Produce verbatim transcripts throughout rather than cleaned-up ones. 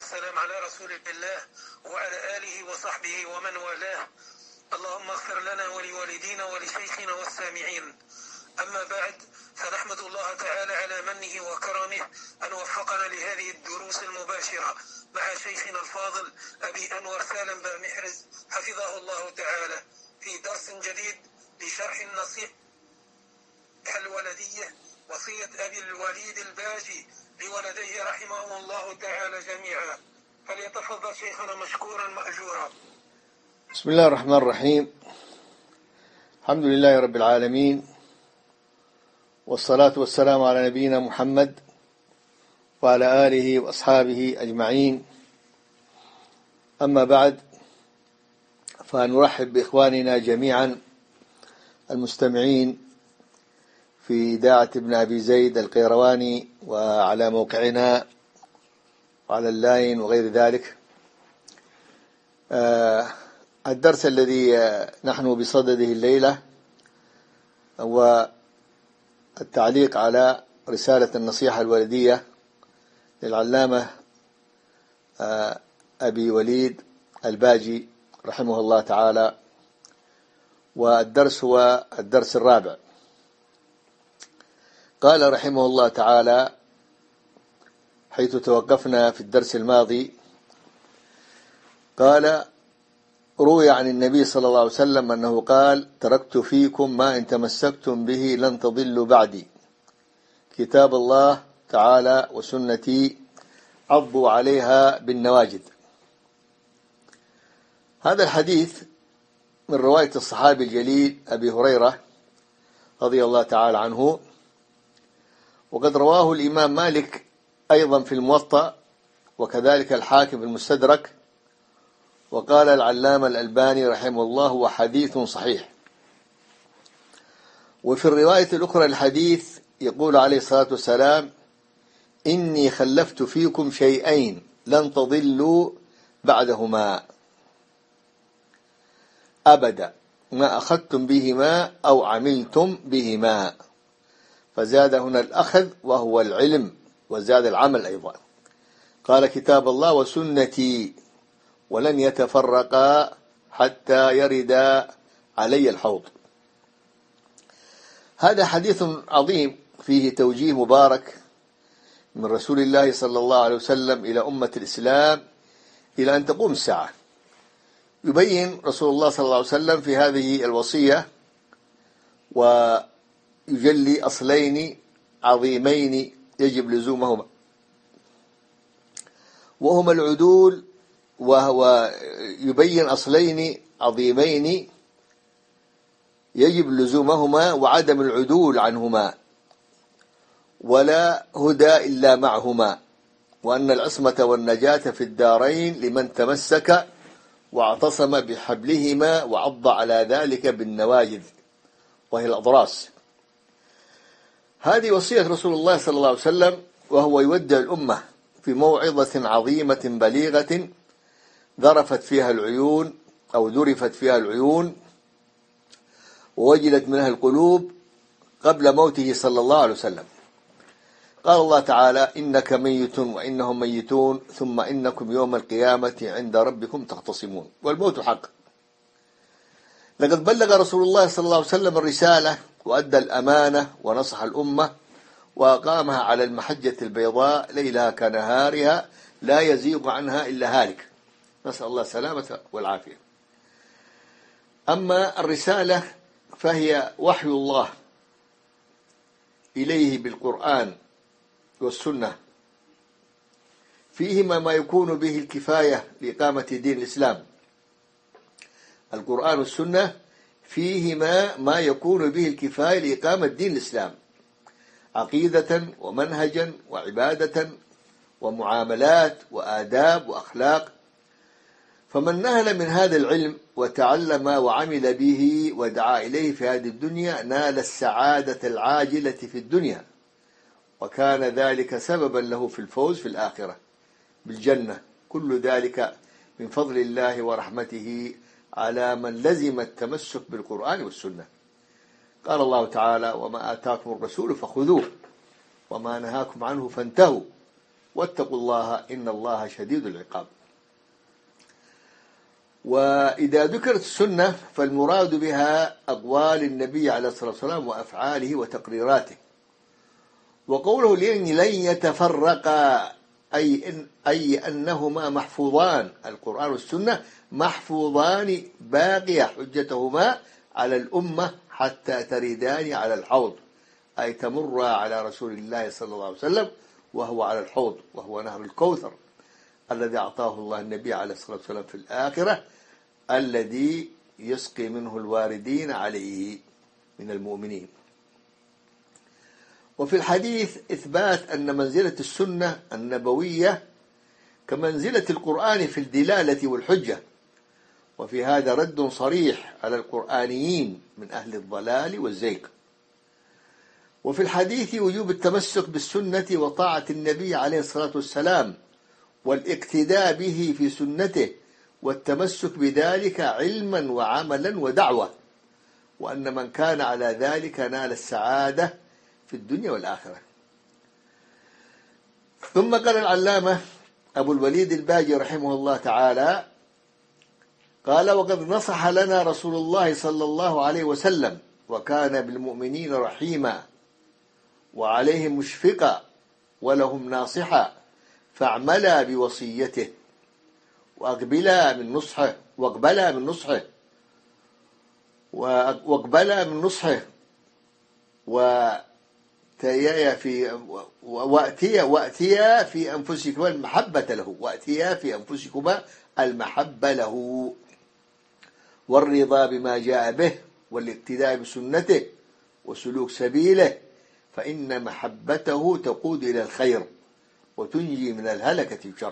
السلام على رسول الله وعلى آله وصحبه ومن والاه. اللهم اغفر لنا ولوالدينا ولشيخنا والسامعين. أما بعد، فنحمد الله تعالى على منه وكرمه أن وفقنا لهذه الدروس المباشرة مع شيخنا الفاضل أبي أنور سالم بامحرز حفظه الله تعالى في درس جديد لشرح النصيحة الولدية، وصية أبي الوليد الباجي لولديه رحمهم الله تعالى جميعا. فليتفضل شيخنا مشكورا مأجورا. بسم الله الرحمن الرحيم. الحمد لله رب العالمين، والصلاة والسلام على نبينا محمد وعلى آله وأصحابه أجمعين. أما بعد، فنرحب بإخواننا جميعا المستمعين في إذاعة ابن أبي زيد القيرواني وعلى موقعنا وعلى اللاين وغير ذلك. آه الدرس الذي نحن بصدده الليلة هو التعليق على رسالة النصيحة الولدية للعلامة أبي وليد الباجي رحمه الله تعالى، والدرس هو الدرس الرابع. قال رحمه الله تعالى حيث توقفنا في الدرس الماضي، قال: روي عن النبي صلى الله عليه وسلم أنه قال: تركت فيكم ما إن تمسكتم به لن تضلوا بعدي، كتاب الله تعالى وسنتي عضوا عليها بالنواجذ. هذا الحديث من رواية الصحابي الجليل أبي هريرة رضي الله تعالى عنه، وقد رواه الإمام مالك أيضا في الموطأ، وكذلك الحاكم في المستدرك، وقال العلامة الألباني رحمه الله هو حديث صحيح. وفي الرواية الأخرى الحديث يقول عليه الصلاة والسلام: إني خلفت فيكم شيئين لن تضلوا بعدهما أبدا، ما أخذتم بهما أو عملتم بهما. فزاد هنا الأخذ وهو العلم، وزاد العمل أيضا. قال: كتاب الله وسنتي ولن يتفرقا حتى يردا علي الحوض. هذا حديث عظيم فيه توجيه مبارك من رسول الله صلى الله عليه وسلم إلى أمة الإسلام إلى أن تقوم الساعة. يبين رسول الله صلى الله عليه وسلم في هذه الوصية ويجلي أصلين عظيمين يجب لزومهما، وهما العدول، وهو يبين أصلين عظيمين يجب لزومهما وعدم العدول عنهما، ولا هدى إلا معهما، وأن العصمة والنجاة في الدارين لمن تمسك واعتصم بحبلهما وعض على ذلك بالنواجذ وهي الأضراس. هذه وصية رسول الله صلى الله عليه وسلم، وهو يودع الأمة في موعظة عظيمة بليغة ذرفت فيها العيون أو ذرفت فيها العيون ووجلت منها القلوب قبل موته صلى الله عليه وسلم. قال الله تعالى: إنك ميت وإنهم ميتون ثم إنكم يوم القيامة عند ربكم تختصمون. والموت حق. لقد بلغ رسول الله صلى الله عليه وسلم الرسالة وأدى الأمانة ونصح الأمة وأقامها على المحجة البيضاء ليلها كنهارها لا يزيغ عنها إلا هالك، نسأل الله السلامة والعافية. أما الرسالة فهي وحي الله إليه بالقرآن والسنة، فيهما ما يكون به الكفاية لإقامة دين الإسلام. القرآن والسنة فيهما ما يكون به الكفاية لإقامة دين الإسلام، عقيدة ومنهجا وعبادة ومعاملات وآداب وأخلاق. فمن نهل من هذا العلم وتعلم وعمل به ودعا إليه في هذه الدنيا نال السعادة العاجلة في الدنيا، وكان ذلك سببا له في الفوز في الآخرة بالجنة. كل ذلك من فضل الله ورحمته على من لزم التمسك بالقرآن والسنة. قال الله تعالى: وما آتاكم الرسول فخذوه وما نهاكم عنه فانتهوا واتقوا الله إن الله شديد العقاب. وإذا ذكرت السنة فالمراد بها أقوال النبي عليه الصلاة والسلام وأفعاله وتقريراته. وقوله لن يتفرقا أي, إن أي أنهما محفوظان، القرآن والسنة محفوظان باقية حجتهما على الأمة حتى تردان على الحوض، أي تمر على رسول الله صلى الله عليه وسلم وهو على الحوض، وهو نهر الكوثر الذي أعطاه الله النبي عليه الصلاة والسلام في الآخرة، الذي يسقي منه الواردين عليه من المؤمنين. وفي الحديث إثبات أن منزلة السنة النبوية كمنزلة القرآن في الدلالة والحجة، وفي هذا رد صريح على القرآنيين من أهل الضلال والزيغ. وفي الحديث وجوب التمسك بالسنة وطاعة النبي عليه الصلاة والسلام والاقتداء به في سنته والتمسك بذلك علما وعملا ودعوة، وأن من كان على ذلك نال السعادة في الدنيا والآخرة. ثم قال العلامة أبو الوليد الباجي رحمه الله تعالى قال: وقد نصح لنا رسول الله صلى الله عليه وسلم وكان بالمؤمنين رحيما وعليهم مشفقا ولهم ناصحا، فاعملا بوصيته واقبلا من نصحه واقبلا من نصحه واقبلا من نصحه واتيا في واتيا واتيا في انفسكما المحبة له واتيا في انفسكما المحبة له والرضا بما جاء به والاقتداء بسنته وسلوك سبيله، فإن محبته تقود إلى الخير وتنجي من الهلكة والشر.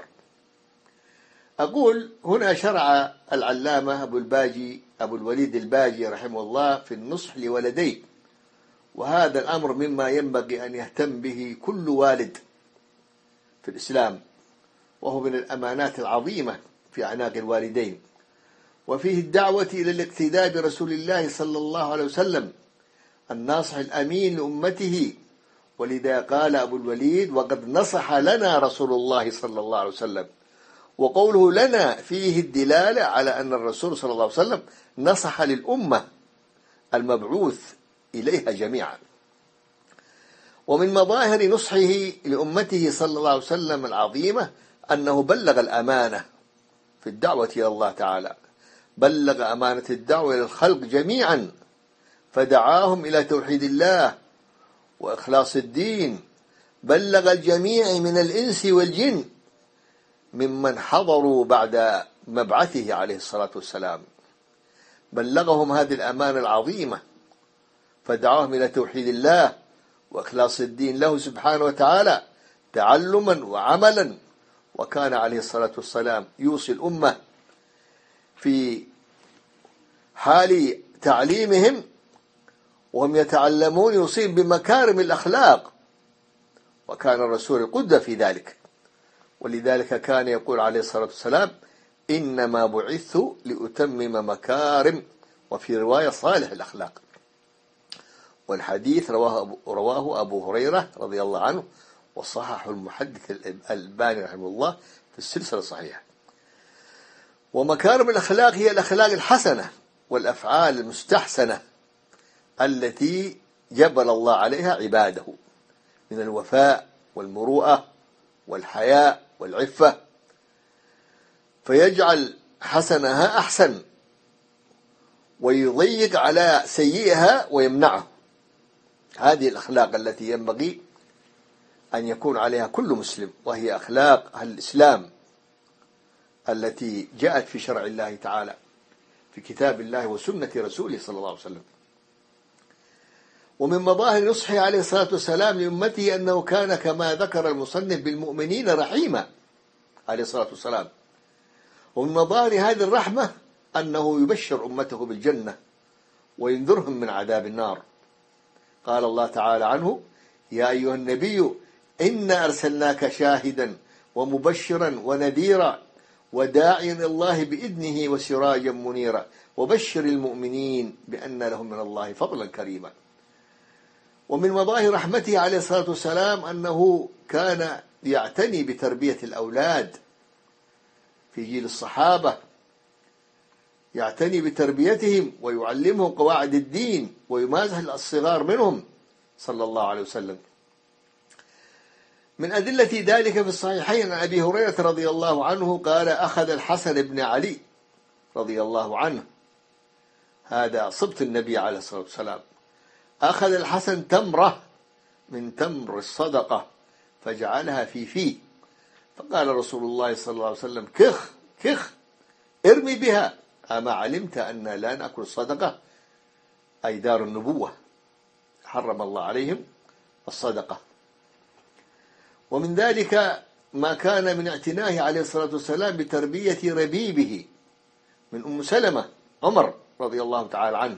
أقول هنا شرع العلامة أبو الباجي أبو الوليد الباجي رحمه الله في النصح لولديه، وهذا الأمر مما ينبغي أن يهتم به كل والد في الإسلام، وهو من الأمانات العظيمة في أعناق الوالدين، وفيه الدعوة إلى الاقتداء برسول الله صلى الله عليه وسلم الناصح الأمين لأمته. ولذا قال أبو الوليد: وقد نصح لنا رسول الله صلى الله عليه وسلم. وقوله لنا فيه الدلالة على أن الرسول صلى الله عليه وسلم نصح للأمة المبعوث إليها جميعا. ومن مظاهر نصحه لأمته صلى الله عليه وسلم العظيمة أنه بلغ الأمانة في الدعوة إلى الله تعالى، بلغ أمانة الدعوة إلى الخلق جميعا، فدعاهم إلى توحيد الله وإخلاص الدين، بلغ الجميع من الإنس والجن ممن حضروا بعد مبعثه عليه الصلاة والسلام، بلغهم هذه الأمانة العظيمة، فدعاهم إلى توحيد الله وإخلاص الدين له سبحانه وتعالى تعلما وعملا. وكان عليه الصلاة والسلام يوصي الأمة في حال تعليمهم وهم يتعلمون يوصيهم بمكارم الأخلاق، وكان الرسول القدوة في ذلك. ولذلك كان يقول عليه الصلاة والسلام: إنما بعثت لأتمم مكارم، وفي رواية صالح الأخلاق. والحديث رواه أبو, رواه أبو هريرة رضي الله عنه، وصححه المحدث الألباني رحمه الله في السلسلة الصحيحة. ومكارم الأخلاق هي الأخلاق الحسنة والأفعال المستحسنة التي جبل الله عليها عباده من الوفاء والمروءة والحياء والعفة، فيجعل حسنها أحسن ويضيق على سيئها ويمنعه. هذه الأخلاق التي ينبغي أن يكون عليها كل مسلم، وهي أخلاق أهل الإسلام التي جاءت في شرع الله تعالى في كتاب الله وسنة رسوله صلى الله عليه وسلم. ومن مظاهر نصحه عليه الصلاة والسلام لأمته أنه كان كما ذكر المصنف بالمؤمنين رحيما عليه الصلاة والسلام. ومن مظاهر هذه الرحمة أنه يبشر أمته بالجنة وينذرهم من عذاب النار. قال الله تعالى عنه: يا أيها النبي إنا أرسلناك شاهدا ومبشرا ونذيرا وداعيا إلى الله بإذنه وسراجا منيرا وبشر المؤمنين بأن لهم من الله فضلا كريما. ومن مظاهر رحمته عليه الصلاة والسلام أنه كان يعتني بتربية الأولاد في جيل الصحابة، يعتني بتربيتهم ويعلمهم قواعد الدين ويمازح الصغار منهم صلى الله عليه وسلم. من أدلة ذلك في الصحيحين عن أبي هريرة رضي الله عنه قال: أخذ الحسن بن علي رضي الله عنه، هذا صبت النبي عليه الصلاة والسلام، أخذ الحسن تمرة من تمر الصدقة فجعلها في فيه، فقال رسول الله صلى الله عليه وسلم: كخ كخ ارمي بها، أما علمت أن لا نأكل الصدقة، أي دار النبوة حرم الله عليهم الصدقة. ومن ذلك ما كان من اعتنائه عليه الصلاة والسلام بتربية ربيبه من أم سلمة عمر رضي الله تعالى عنه،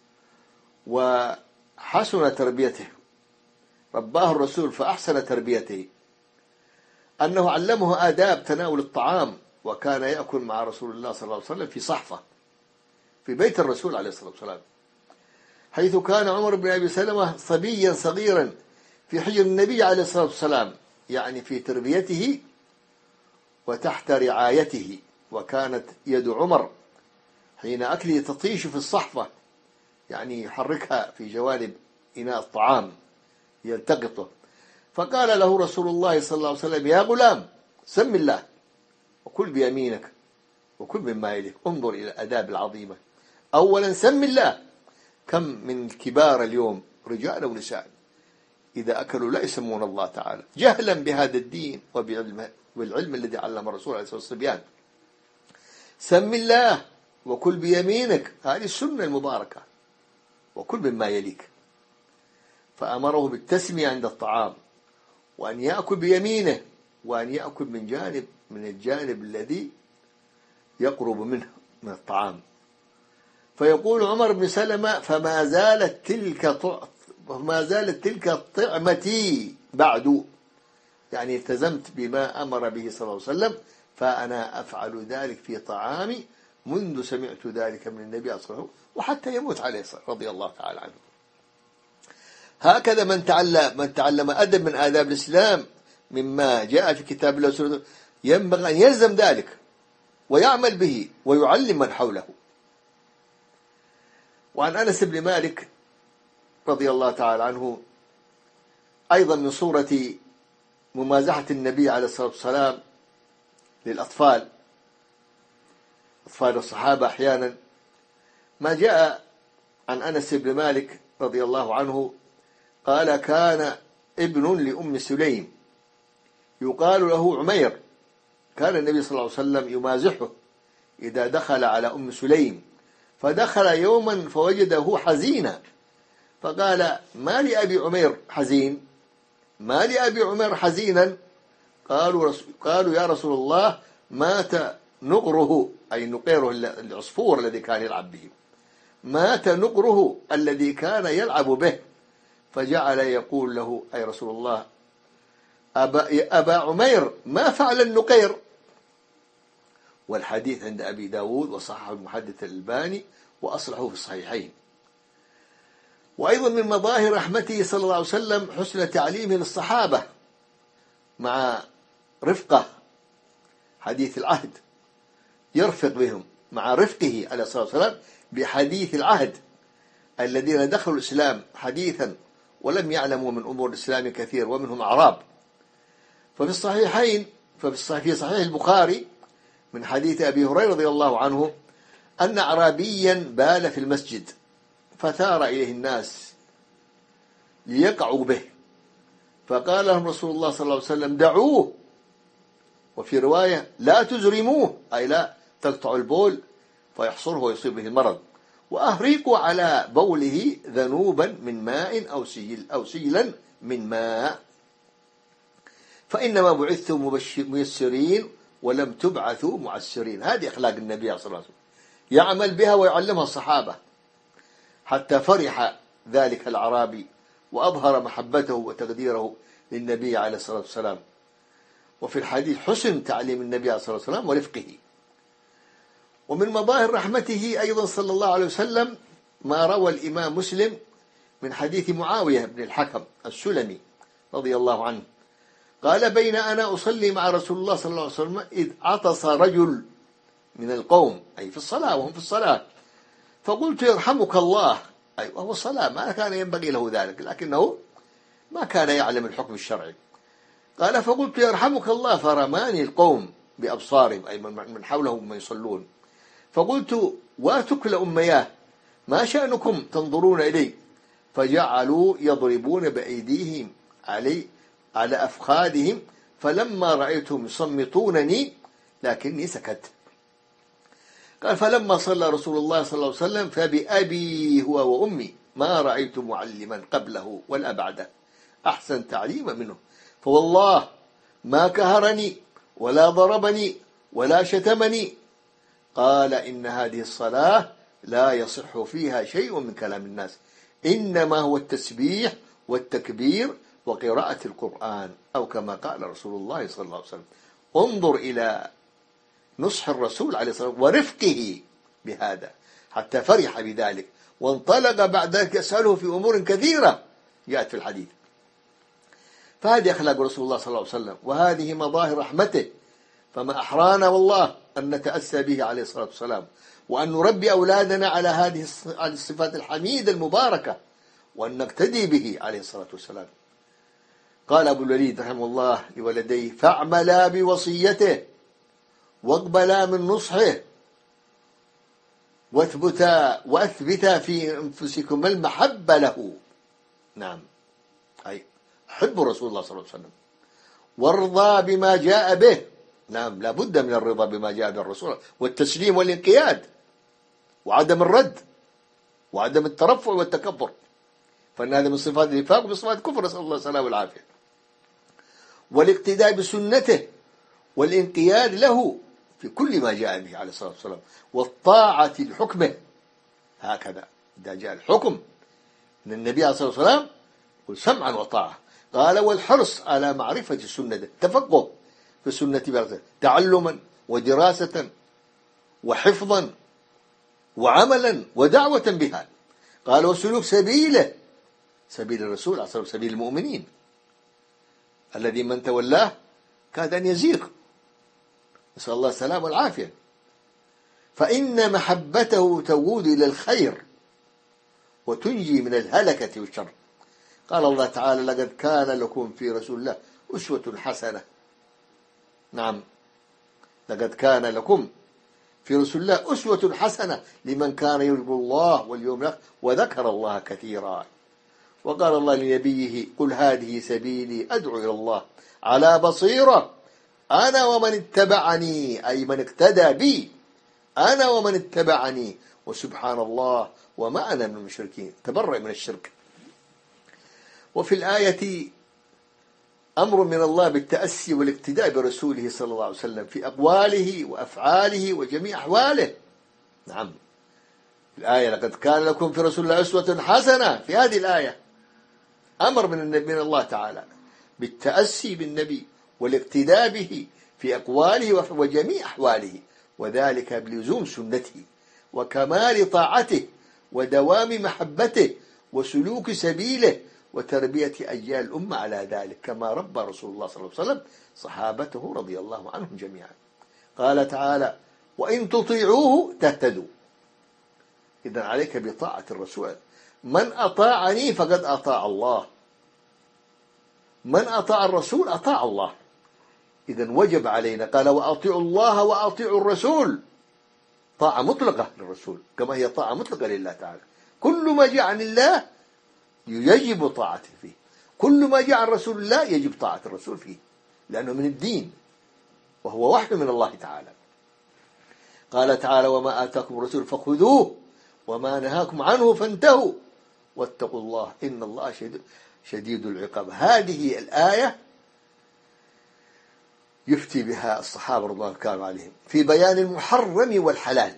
وحسن تربيته، رباه الرسول فأحسن تربيته، أنه علمه آداب تناول الطعام، وكان يأكل مع رسول الله صلى الله عليه وسلم في صحفة في بيت الرسول عليه الصلاة والسلام، حيث كان عمر بن أبي سلمة صبيا صغيرا في حجر النبي عليه الصلاة والسلام، يعني في تربيته وتحت رعايته، وكانت يد عمر حين أكله تطيش في الصحفة، يعني يحركها في جوانب إناء الطعام يلتقطه، فقال له رسول الله صلى الله عليه وسلم: يا غلام سم الله وكل بيمينك وكل مما يليك. انظر إلى الآداب العظيمة، أولا سم الله. كم من كبار اليوم رجال ونساء إذا أكلوا لا يسمون الله تعالى، جهلا بهذا الدين وبالعلم الذي علم الرسول عليه الصلاة والسلام. سم الله وكل بيمينك، هذه السنة المباركة، وكل مما يليك. فأمره بالتسمية عند الطعام، وأن يأكل بيمينه، وأن يأكل من جانب من الجانب الذي يقرب منه من الطعام. فيقول عمر بن سلمة: فما زالت تلك فما زالت تلك طعمتي بعد، يعني التزمت بما أمر به صلى الله عليه وسلم، فأنا أفعل ذلك في طعامي منذ سمعت ذلك من النبي صلى الله عليه وسلم، وحتى يموت عليه رضي الله تعالى عنه. هكذا من تعلم من تعلم أدب من آداب الإسلام مما جاء في كتاب الله وسنته ينبغي أن يلزم ذلك ويعمل به ويعلم من حوله. وعن أنس بن مالك رضي الله تعالى عنه أيضا من صورة ممازحة النبي عليه الصلاة والسلام للأطفال، أطفال الصحابة أحيانا، ما جاء عن أنس بن مالك رضي الله عنه قال: كان ابن لأم سليم يقال له عمير، كان النبي صلى الله عليه وسلم يمازحه إذا دخل على أم سليم، فدخل يوما فوجده حزينا، فقال: ما لأبي عمير حزين؟ ما لأبي عمير حزينا؟ قالوا, قالوا يا رسول الله: مات نقره، أي نقيره العصفور الذي كان يلعب به، مات نقره الذي كان يلعب به. فجعل يقول له: أي رسول الله، أبا, أبا عمير ما فعل النقير؟ والحديث عند أبي داود وصححه المحدث الألباني وأصلحه في الصحيحين. وأيضا من مظاهر رحمته صلى الله عليه وسلم حسن تعليمه للصحابة مع رفقة حديث العهد، يرفق بهم مع رفقه عليه الصلاة والسلام بحديث العهد الذين دخلوا الإسلام حديثا ولم يعلموا من أمور الإسلام كثير، ومنهم أعراب. ففي الصحيحين ففي صحيح البخاري من حديث أبي هريرة رضي الله عنه أن أعرابيا بال في المسجد، فثار إليه الناس ليقعوا به، فقال لهم رسول الله صلى الله عليه وسلم: دعوه، وفي رواية: لا تزرموه، أي لا تقطعوا البول فيحصره ويصيب به المرض، وأهريقوا على بوله ذنوبا من ماء أو سيل أو سيلا من ماء، فإنما بعثتم ميسرين ولم تبعثوا معسرين. هذه أخلاق النبي صلى الله عليه وسلم، يعمل بها ويعلمها الصحابة، حتى فرح ذلك الأعرابي وأظهر محبته وتقديره للنبي عليه الصلاة والسلام. وفي الحديث حسن تعليم النبي عليه الصلاة والسلام ورفقه. ومن مظاهر رحمته أيضا صلى الله عليه وسلم ما روى الإمام مسلم من حديث معاوية بن الحكم السلمي رضي الله عنه قال بين أنا أصلي مع رسول الله صلى الله عليه وسلم إذ عطس رجل من القوم، أي في الصلاة وهم في الصلاة، فقلت يرحمك الله، أي وهو الصلاة ما كان ينبغي له ذلك، لكنه ما كان يعلم الحكم الشرعي. قال فقلت يرحمك الله، فرماني القوم بأبصارهم، أي من حولهم من يصلون، فقلت واتكل أمياه ما شأنكم تنظرون إلي؟ فجعلوا يضربون بأيديهم علي على أفخاذهم، فلما رأيتهم يصمتونني لكني سكت. قال فلما صلى رسول الله صلى الله عليه وسلم فبأبي هو وأمي ما رأيت معلما قبله ولا بعده أحسن تعليما منه، فوالله ما كهرني ولا ضربني ولا شتمني. قال إن هذه الصلاة لا يصح فيها شيء من كلام الناس، إنما هو التسبيح والتكبير وقراءة القرآن، أو كما قال رسول الله صلى الله عليه وسلم. انظر إلى نصح الرسول عليه الصلاة والسلام ورفقه بهذا حتى فرح بذلك، وانطلق بعد ذلك يسأله في أمور كثيرة جاءت في الحديث. فهذه أخلاق رسول الله صلى الله عليه وسلم، وهذه مظاهر رحمته، فما أحرانا والله أن نتأسى به عليه الصلاة والسلام، وأن نربي أولادنا على هذه الصفات الحميدة المباركة، وأن نقتدي به عليه الصلاة والسلام. قال أبو الوليد رحمه الله لولديه فاعملا بوصيته واقبلا من نصحه واثبتا وأثبتا في أنفسكم المحبة له. نعم، أي حبوا رسول الله صلى الله عليه وسلم وارضى بما جاء به. نعم، لا بد من الرضا بما جاء به الرسول، والتسليم والانقياد، وعدم الرد، وعدم الترفع والتكبر، فإن هذا من صفات النفاق ومن صفات الكفر، نسأل الله السلامة والعافية. والاقتداء بسنته والانقياد له في كل ما جاء به عليه الصلاة والسلام، والطاعة لحكمه. هكذا إذا جاء الحكم من النبي عليه الصلاة والسلام قل سمعا وطاعة. قال والحرص على معرفة سنته، التفقه في السنة بغزة، تعلما ودراسة وحفظا وعملا ودعوة بها. قال وسلوك سبيله، سبيل الرسول عليه الصلاة والسلام، سبيل المؤمنين الذي من تولاه كاد أن يزيغ، نسأل الله السلامة والعافية. فإن محبته تقود إلى الخير وتنجي من الهلكة والشر. قال الله تعالى لقد كان لكم في رسول الله أسوة حسنة. نعم، لقد كان لكم في رسول الله أسوة حسنة لمن كان يرجو الله واليوم الآخر وذكر الله كثيرا. وقال الله لنبيه قل هذه سبيلي أدعو إلى الله على بصيرة أنا ومن اتبعني، أي من اقتدى بي، أنا ومن اتبعني، وسبحان الله وما أنا من المشركين، تبرأ من الشرك. وفي الآية أمر من الله بالتأسي والاقتداء برسوله صلى الله عليه وسلم في أقواله وأفعاله وجميع أحواله. نعم، الآية لقد كان لكم في رسول الله أسوة حسنة، في هذه الآية أمر من النبي من الله تعالى بالتأسي بالنبي والاقتداء به في أقواله وجميع أحواله، وذلك بلزوم سنته وكمال طاعته ودوام محبته وسلوك سبيله وتربية أجيال الأمة على ذلك، كما ربى رسول الله صلى الله عليه وسلم صحابته رضي الله عنهم جميعا. قال تعالى وإن تطيعوه تهتدوا. إذن عليك بطاعة الرسول، من أطاعني فقد أطاع الله، من أطاع الرسول أطاع الله. إذن وجب علينا، قال وأطيعوا الله وأطيعوا الرسول، طاعة مطلقة للرسول كما هي طاعة مطلقة لله تعالى. كل ما جاء عن الله يجب طاعته فيه، كل ما جاء عن رسول الله يجب طاعة الرسول فيه، لأنه من الدين وهو وحي من الله تعالى. قال تعالى وما آتاكم الرسول فخذوه وما نهاكم عنه فانتهوا واتقوا الله إن الله شديد العقاب. هذه الآية يفتي بها الصحابة رضي الله عليهم في بيان المحرم والحلال،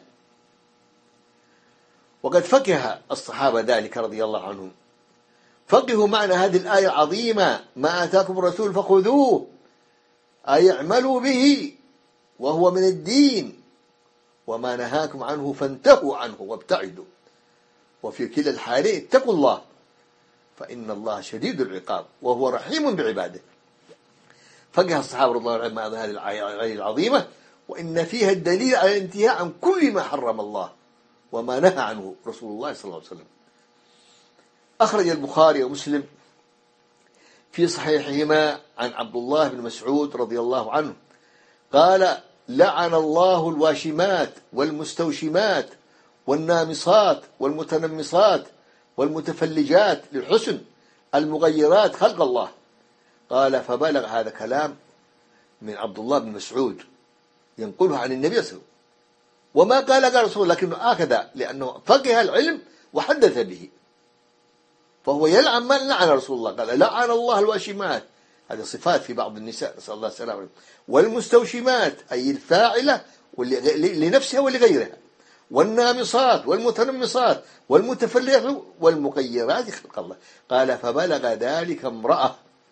وقد فقه الصحابة ذلك رضي الله عنهم، فقهوا معنى هذه الآية العظيمة ما آتاكم الرسول فخذوه، أي اعملوا به وهو من الدين، وما نهاكم عنه فانتهوا عنه وابتعدوا، وفي كلا الحالين اتقوا الله فإن الله شديد العقاب وهو رحيم بعباده. فقه الصحابة رضي الله عنهم هذه الآية العظيمة، وإن فيها الدليل على الانتهاء عن كل ما حرم الله وما نهى عنه رسول الله صلى الله عليه وسلم. أخرج البخاري ومسلم في صحيحهما عن عبد الله بن مسعود رضي الله عنه قال: لعن الله الواشمات والمستوشمات والنامصات والمتنمصات والمتفلجات للحسن المغيرات خلق الله. قال: فبلغ هذا كلام من عبد الله بن مسعود ينقله عن النبي صلى الله عليه وسلم، وما قال قال رسول الله، لكنه هكذا لأنه فقه العلم وحدث به، فهو يلعن من لعن رسول الله. قال: لعن الله الواشمات، هذه صفات في بعض النساء نسأل الله السلامة، والمستوشمات أي الفاعلة لنفسها ولغيرها، والنامصات والمتنمصات والمتفلجات والمغيرات خلق الله. قال: فبلغ ذلك امرأة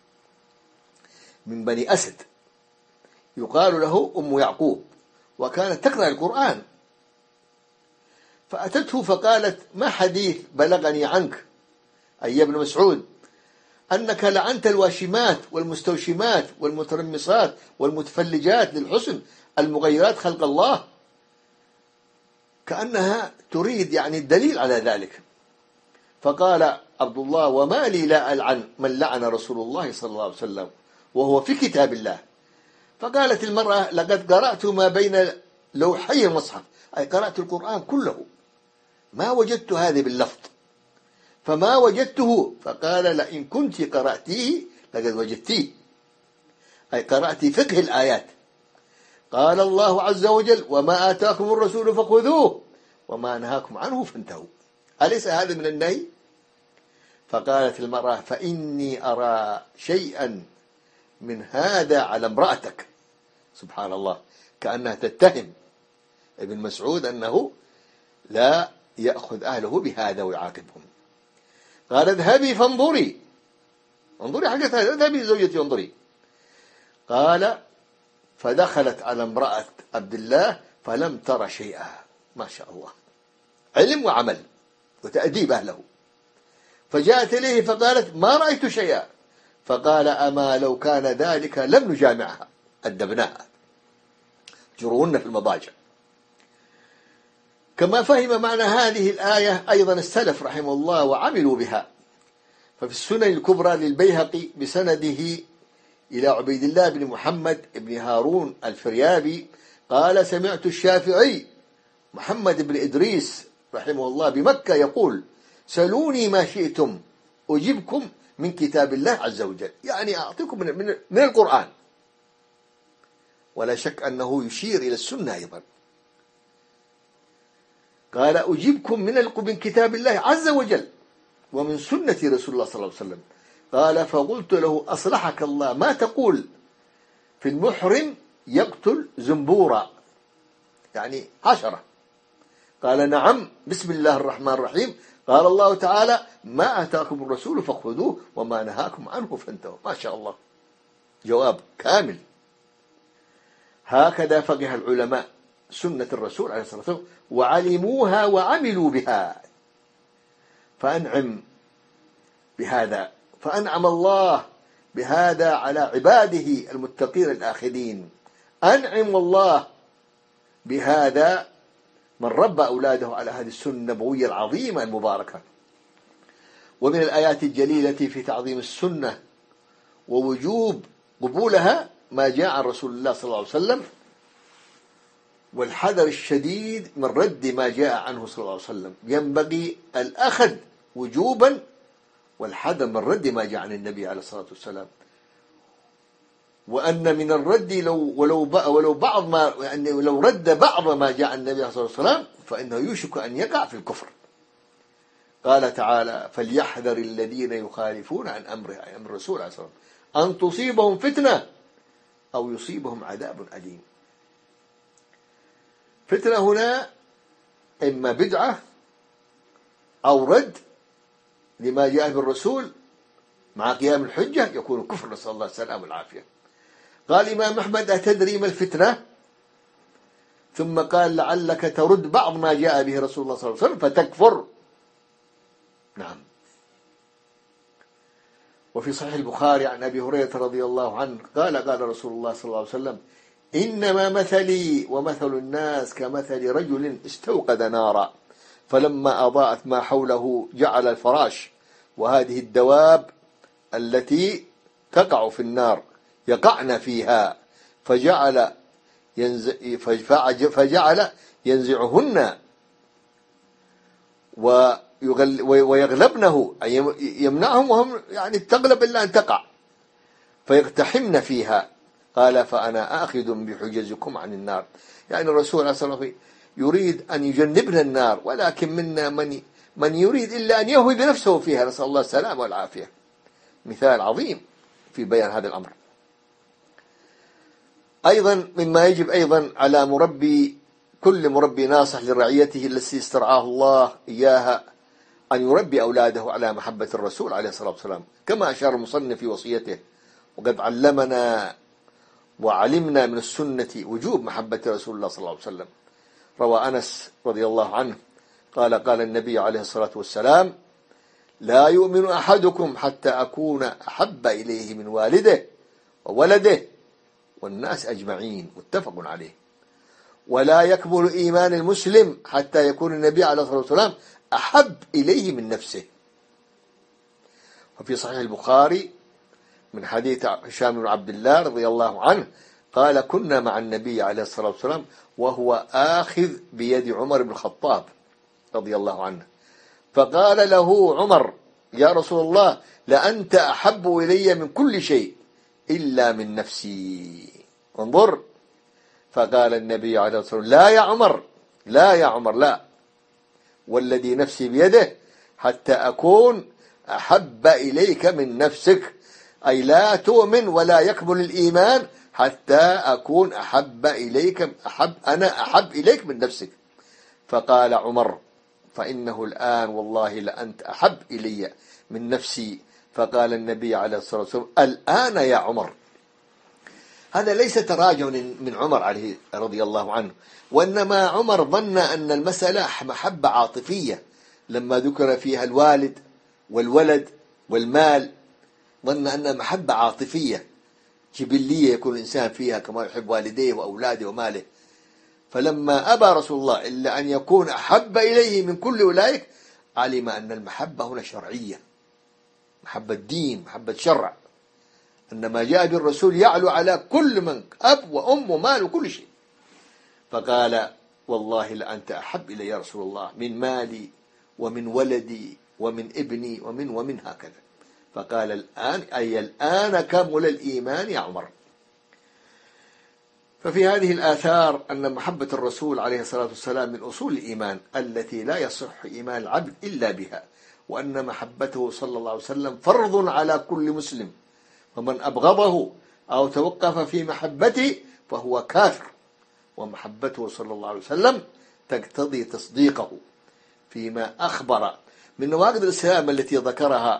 من بني أسد يقال له أم يعقوب، وكانت تقرأ القرآن، فأتته فقالت: ما حديث بلغني عنك أي ابن مسعود أنك لعنت الواشمات والمستوشمات والمترمصات والمتفلجات للحسن المغيرات خلق الله، كأنها تريد يعني الدليل على ذلك. فقال عبد الله: وما لي لا ألعن من لعن رسول الله صلى الله عليه وسلم وهو في كتاب الله. فقالت المرأة: لقد قرأت ما بين لوحي المصحف، أي قرأت القرآن كله، ما وجدت هذه باللفظ، فما وجدته. فقال: لئن كنت قرأتيه لقد وجدتيه، أي قرأت فقه الآيات. قال الله عز وجل: وما آتاكم الرسول فخذوه وما نهاكم عنه فانتهوا. أليس هذا من النهي؟ فقالت المرأة: فإني أرى شيئا من هذا على امرأتك. سبحان الله، كأنها تتهم ابن مسعود أنه لا يأخذ أهله بهذا ويعاقبهم. قال: اذهبي فانظري، انظري حقتها، اذهبي زوجتي انظري. قال: فدخلت على امرأة عبد الله فلم تر شيئا. ما شاء الله، علم وعمل وتأديب أهله. فجاءت إليه فقالت: ما رأيت شيئا. فقال: أما لو كان ذلك لم نجامعها، أدبناها، جرون في المضاجع. كما فهم معنى هذه الآية أيضا السلف رحمه الله وعملوا بها. ففي السنن الكبرى للبيهقي بسنده إلى عبيد الله بن محمد بن هارون الفريابي قال: سمعت الشافعي محمد بن إدريس رحمه الله بمكة يقول: سلوني ما شئتم أجيبكم من كتاب الله عز وجل، يعني أعطيكم من, من, من القرآن. ولا شك أنه يشير إلى السنة أيضا. قال: أجيبكم من من كتاب الله عز وجل ومن سنة رسول الله صلى الله عليه وسلم. قال: فقلت له: أصلحك الله، ما تقول في المحرم يقتل زنبورا، يعني عشرة؟ قال: نعم، بسم الله الرحمن الرحيم، قال الله تعالى: ما آتاكم الرسول فخذوه وما نهاكم عنه فانتهوا. ما شاء الله، جواب كامل. هكذا فقه العلماء سنة الرسول عليه الصلاة والسلام وعلموها وعملوا بها. فأنعم بهذا، فأنعم الله بهذا على عباده المتقين الآخذين. أنعم الله بهذا من ربى أولاده على هذه السنة النبوية العظيمة المباركة. ومن الآيات الجليلة في تعظيم السنة ووجوب قبولها ما جاء عن رسول الله صلى الله عليه وسلم، والحذر الشديد من رد ما جاء عنه صلى الله عليه وسلم. ينبغي الأخذ وجوبا والحذر من رد ما جاء عن النبي عليه الصلاة والسلام. وأن من الرد لو ولو ولو بعض ما يعني لو رد بعض ما جاء عن النبي عليه الصلاة والسلام فإنه يوشك أن يقع في الكفر. قال تعالى: فليحذر الذين يخالفون عن أمره، أي أمر الرسول عليه الصلاة والسلام، أن تصيبهم فتنة أو يصيبهم عذاب أليم. فتنة هنا إما بدعة أو رد لما جاء بالرسول مع قيام الحجة، يكون كفر، نسأل الله السلامة والعافية. قال الإمام أحمد: أتدري ما الفتنة؟ ثم قال: لعلك ترد بعض ما جاء به رسول الله صلى الله عليه وسلم فتكفر. نعم. وفي صحيح البخاري عن أبي هريرة رضي الله عنه قال قال رسول الله صلى الله عليه وسلم: إنما مثلي ومثل الناس كمثل رجل استوقد نارا فلما أضاءت ما حوله جعل الفراش وهذه الدواب التي تقع في النار يقعن فيها فجعل ينزع فجعل ينزعهن ويغلبنه أي يمنعهم وهم يعني تغلب إلا أن تقع فيقتحمن فيها. قال: فأنا آخذ بحجزكم عن النار. يعني الرسول عليه الصلاة والسلام يريد أن يجنبنا النار، ولكن منا من من يريد إلا أن يهوي بنفسه فيها، نسأل الله السلامة والعافية. مثال عظيم في بيان هذا الأمر. أيضا مما يجب أيضا على مربي كل مربي ناصح لرعيته التي استرعاه الله إياها أن يربي أولاده على محبة الرسول عليه الصلاة والسلام، كما أشار المصنف في وصيته: وقد علمنا وعلمنا من السنة وجوب محبة رسول الله صلى الله عليه وسلم. روى أنس رضي الله عنه قال: قال النبي عليه الصلاة والسلام: لا يؤمن أحدكم حتى أكون أحب إليه من والده وولده والناس أجمعين، متفق عليه. ولا يكمل إيمان المسلم حتى يكون النبي عليه الصلاة والسلام أحب إليه من نفسه. وفي صحيح البخاري من حديث هشام بن عبد الله رضي الله عنه قال: كنا مع النبي عليه الصلاة والسلام وهو آخذ بيد عمر بن الخطاب رضي الله عنه، فقال له عمر: يا رسول الله، لأنت أحب إلي من كل شيء إلا من نفسي. انظر، فقال النبي عليه الصلاة والسلام: لا يا عمر، لا يا عمر، لا، والذي نفسي بيده حتى أكون أحب إليك من نفسك، أي لا تؤمن ولا يكمل الإيمان حتى أكون أحب إليك أحب أنا أحب إليك من نفسك. فقال عمر: فإنه الآن والله لأنت أحب إلي من نفسي. فقال النبي عليه الصلاة والسلام: الآن يا عمر. هذا ليس تراجع من عمر عليه رضي الله عنه، وإنما عمر ظن أن المسألة محبة عاطفية لما ذكر فيها الوالد والولد والمال، ظن أن محبة عاطفية جبلية يكون الإنسان فيها كما يحب والديه وأولاده وماله. فلما أبى رسول الله إلا أن يكون أحب إليه من كل أولئك، علم أن المحبة هنا شرعية، محبة دين، محبة شرع، أن ما جاء بالرسول يعلو على كل من أب وأم ومال وكل شيء. فقال: والله لأنت أحب إلي يا رسول الله من مالي ومن ولدي ومن ابني ومن ومن هكذا. فقال: الآن، أي الآن كمل الإيمان يا عمر. ففي هذه الآثار أن محبة الرسول عليه الصلاة والسلام من أصول الإيمان التي لا يصح إيمان العبد إلا بها، وأن محبته صلى الله عليه وسلم فرض على كل مسلم، ومن أبغضه أو توقف في محبته فهو كافر. ومحبته صلى الله عليه وسلم تقتضي تصديقه فيما أخبر من نواقض الإسلام التي ذكرها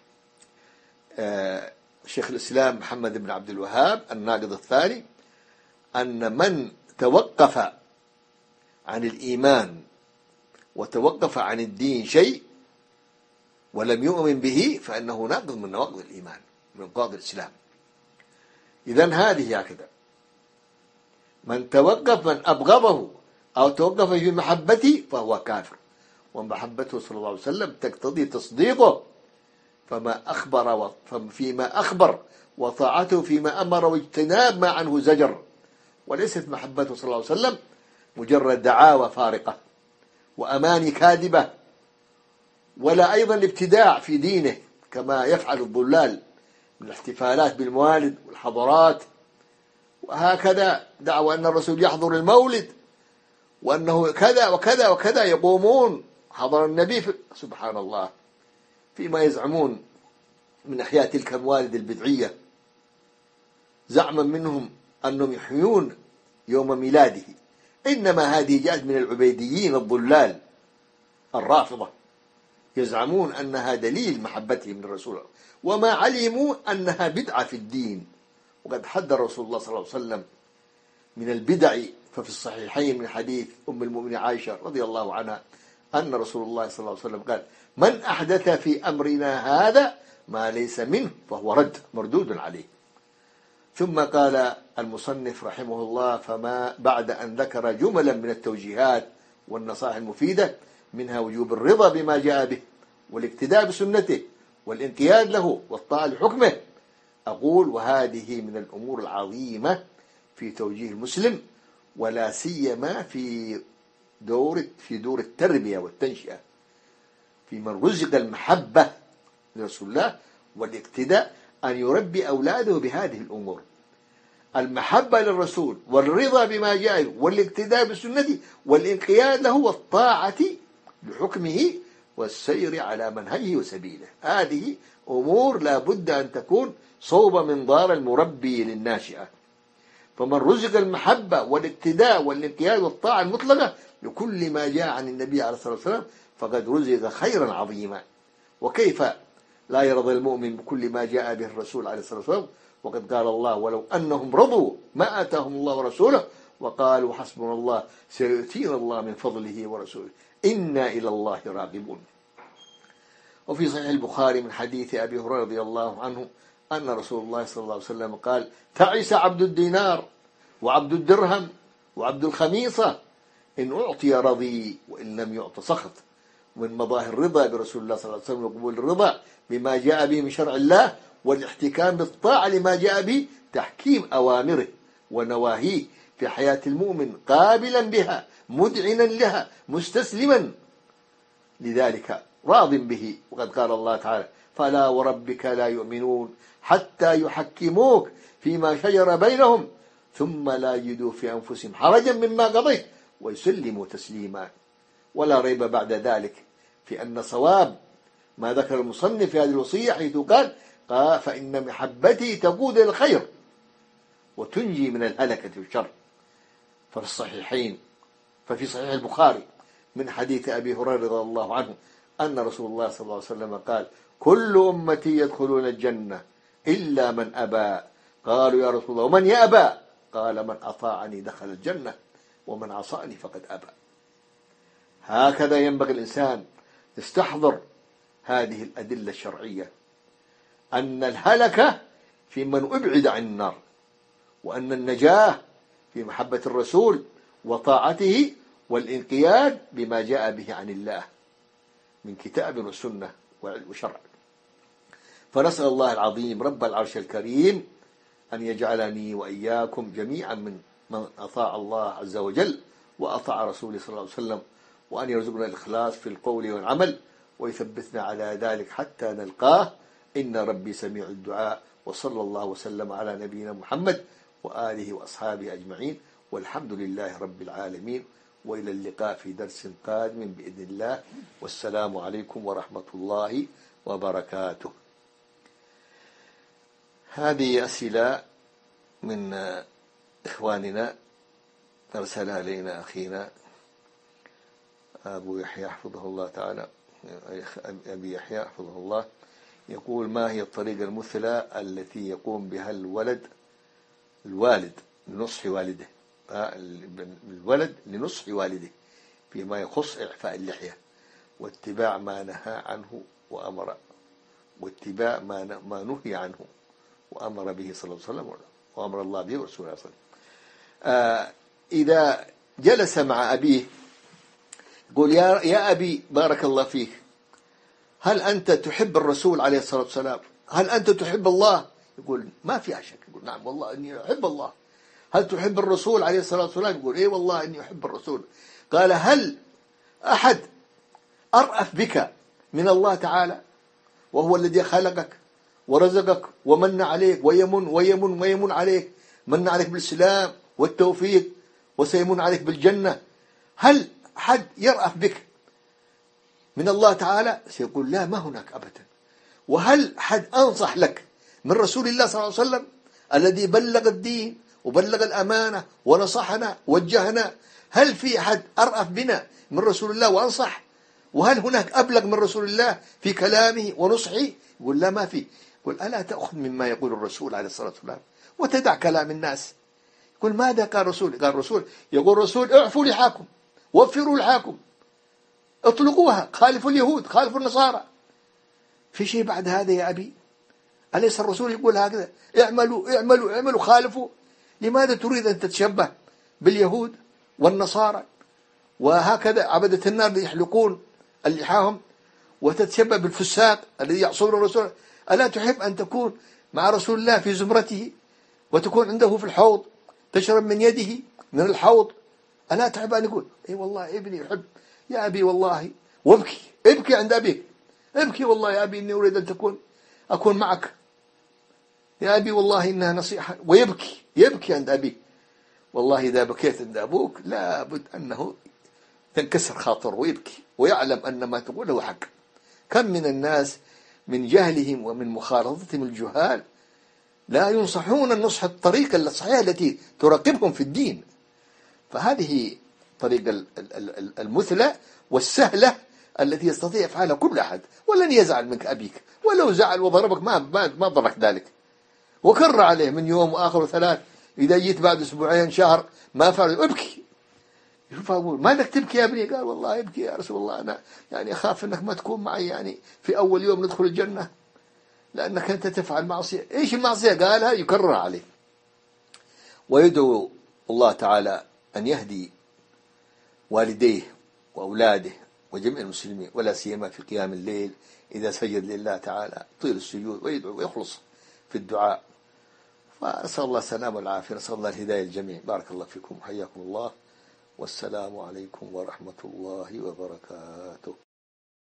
شيخ الإسلام محمد بن عبد الوهاب. الناقض الثاني أن من توقف عن الإيمان وتوقف عن الدين شيء ولم يؤمن به فإنه ناقض من نواقض الإيمان، من نواقض الإسلام. إذن هذه هكذا: من توقف، من أبغضه أو توقف في محبته فهو كافر. ومحبته صلى الله عليه وسلم تقتضي تصديقه فما أخبر فيما أخبر وطاعته فيما أمر واجتناب ما عنه زجر. وليست محبته صلى الله عليه وسلم مجرد دعاوى فارقة وأماني كاذبة، ولا أيضا الابتداع في دينه كما يفعل الضلال من الاحتفالات بالموالد والحضارات، وهكذا دعوى أن الرسول يحضر المولد وأنه كذا وكذا وكذا، يقومون حضر النبي في سبحان الله فيما يزعمون من أحياء تلك الموالد البدعية، زعما منهم أنهم يحيون يوم ميلاده. إنما هذه جاءت من العبيديين الضلال الرافضة، يزعمون أنها دليل محبتهم من الرسول، وما علموا أنها بدعة في الدين. وقد حذر رسول الله صلى الله عليه وسلم من البدع، ففي الصحيحين من حديث أم المؤمنين عائشة رضي الله عنها أن رسول الله صلى الله عليه وسلم قال: من أحدث في أمرنا هذا ما ليس منه فهو رد مردود عليه. ثم قال المصنف رحمه الله: فما بعد أن ذكر جملا من التوجيهات والنصائح المفيدة، منها وجوب الرضا بما جاء به والاقتداء بسنته والانقياد له والطاعة لحكمه، أقول: وهذه من الأمور العظيمة في توجيه المسلم، ولا سيما في دور في دور التربية والتنشئة، في من رزق المحبة لرسول الله والاقتداء، أن يربي أولاده بهذه الأمور: المحبة للرسول والرضا بما جاء والاقتداء بسنته والانقياد له والطاعة لحكمه والسير على منهجه وسبيله. هذه أمور لا بد أن تكون صوب منظار المربي للناشئة. فمن رزق المحبة والاقتداء والانقياد والطاعة المطلقة لكل ما جاء عن النبي عليه الصلاة والسلام فقد رزق خيرا عظيما. وكيف لا يرضى المؤمن بكل ما جاء به الرسول عليه الصلاة والسلام، وقد قال الله: ولو أنهم رضوا ما آتاهم الله ورسوله وقالوا حسبنا الله سيؤتينا الله من فضله ورسوله إنا إلى الله راغبون. وفي صحيح البخاري من حديث أبي هريرة رضي الله عنه أن رسول الله صلى الله عليه وسلم قال: تعس عبد الدينار وعبد الدرهم وعبد الخميصة، إن أعطي رضي وإن لم يعط سخط. ومن مظاهر الرضا برسول الله صلى الله عليه وسلم وقبول الرضا بما جاء به من شرع الله والاحتكام بالطاعة لما جاء به تحكيم أوامره ونواهيه في حياة المؤمن، قابلا بها مدعنا لها مستسلما لذلك راض به. وقد قال الله تعالى: فلا وربك لا يؤمنون حتى يحكموك فيما شجر بينهم ثم لا يجدوا في أنفسهم حرجا مما قضيت ويسلموا تسليما. ولا ريب بعد ذلك في أن صواب ما ذكر المصنف في هذه الوصية، حيث قال: قال فإن محبتي تقود إلى الخير وتنجي من الهلكة والشر. ففي الصحيحين ففي صحيح البخاري من حديث أبي هريرة رضي الله عنه أن رسول الله صلى الله عليه وسلم قال: كل أمتي يدخلون الجنة إلا من أبى. قالوا: يا رسول الله ومن يأبى؟ قال: من أطاعني دخل الجنة ومن عصاني فقد أبى. هكذا ينبغي الإنسان يستحضر هذه الأدلة الشرعية، أن الهلكة في من أبعد عن النار، وأن النجاة في محبة الرسول وطاعته والانقياد بما جاء به عن الله من كتاب وسنة وشرع. فنسأل الله العظيم رب العرش الكريم أن يجعلني وإياكم جميعا من من أطاع الله عز وجل وأطاع رسوله صلى الله عليه وسلم، وأن يرزقنا الإخلاص في القول والعمل ويثبتنا على ذلك حتى نلقاه، إن ربي سميع الدعاء. وصلى الله وسلم على نبينا محمد وآله وأصحابه أجمعين، والحمد لله رب العالمين، وإلى اللقاء في درس قادم بإذن الله، والسلام عليكم ورحمة الله وبركاته. هذه أسئلة من إخواننا أرسلها إلينا أخينا أبو يحيى حفظه الله تعالى، أبي يحيى حفظه الله، يقول: ما هي الطريقة المثلى التي يقوم بها الولد الوالد لنصح والده الولد لنصح والده فيما يخص إعفاء اللحية واتباع ما نهى عنه وأمر واتباع ما ما نهي عنه وأمر به صلى الله عليه وسلم وأمر الله به ورسوله صلى الله عليه وسلم. آه إذا جلس مع أبيه يقول: يا يا أبي بارك الله فيك، هل أنت تحب الرسول عليه الصلاة والسلام؟ هل أنت تحب الله؟ يقول: ما في شك. يقول: نعم والله إني أحب الله. هل تحب الرسول عليه الصلاة والسلام؟ يقول: إيه والله إني أحب الرسول. قال: هل أحد أرأف بك من الله تعالى، وهو الذي خلقك ورزقك ومن عليك ويمن ويمن ويمن عليك، من عليك بالإسلام والتوفيق وسيمن عليك بالجنة؟ هل أحد يرأف بك من الله تعالى؟ سيقول: لا، ما هناك أبدا. وهل أحد أنصح لك من رسول الله صلى الله عليه وسلم الذي بلغ الدين وبلغ الأمانة ونصحنا وجهنا؟ هل في أحد أرأف بنا من رسول الله وأنصح؟ وهل هناك أبلغ من رسول الله في كلامه ونصحه؟ يقول: لا، ما في. يقول: ألا تأخذ مما يقول الرسول عليه الصلاة والسلام وتدع كلام الناس؟ يقول: ماذا قال الرسول؟ قال الرسول يقول الرسول: اعفوا لحاكم، وفروا لحاكم، اطلقوها، خالفوا اليهود، خالفوا النصارى. في شيء بعد هذا يا أبي؟ أليس الرسول يقول هكذا؟ اعملوا اعملوا اعملوا خالفوا. لماذا تريد أن تتشبه باليهود والنصارى وهكذا عبدة النار يحلقون اللحاهم، وتتشبه بالفساق الذي يعصون الرسول؟ ألا تحب أن تكون مع رسول الله في زمرته وتكون عنده في الحوض تشرب من يده من الحوض؟ ألا تحب أن يقول اي والله ابني يحب يا أبي والله، وابكي ابكي عند أبيك، ابكي والله يا أبي إني أريد أن تكون أكون معك يا أبي والله إنها نصيحة، ويبكي يبكي عند أبيك. والله إذا بكيت عند أبوك لا بد أنه تنكسر خاطر ويبكي ويعلم أن ما تقوله حق. كم من الناس من جهلهم ومن مخالطتهم الجهال لا ينصحون النصح الطريقة الصحيحة التي تراقبهم في الدين. فهذه طريقة المثلى والسهلة التي يستطيع يفعلها كل أحد، ولن يزعل منك أبيك، ولو زعل وضربك ما ما ضرك ذلك، وكر عليه من يوم وآخر ثلاث، إذا جيت بعد أسبوعين شهر ما فعل ابكي. شوف أقول مالك تبكي يا ابني؟ قال والله ابكي يا رسول الله، أنا يعني أخاف أنك ما تكون معي يعني في أول يوم ندخل الجنة لأنك أنت تفعل معصية. إيش المعصية؟ قالها يكرر عليه. ويدعو الله تعالى أن يهدي والديه وأولاده وجميع المسلمين، ولا سيما في قيام الليل إذا سجد لله تعالى طيل السجود ويدعو ويخلص في الدعاء. فنسأل الله السلامة والعافية، نسأل الله الهداية الجميع. بارك الله فيكم وحياكم الله، والسلام عليكم ورحمة الله وبركاته.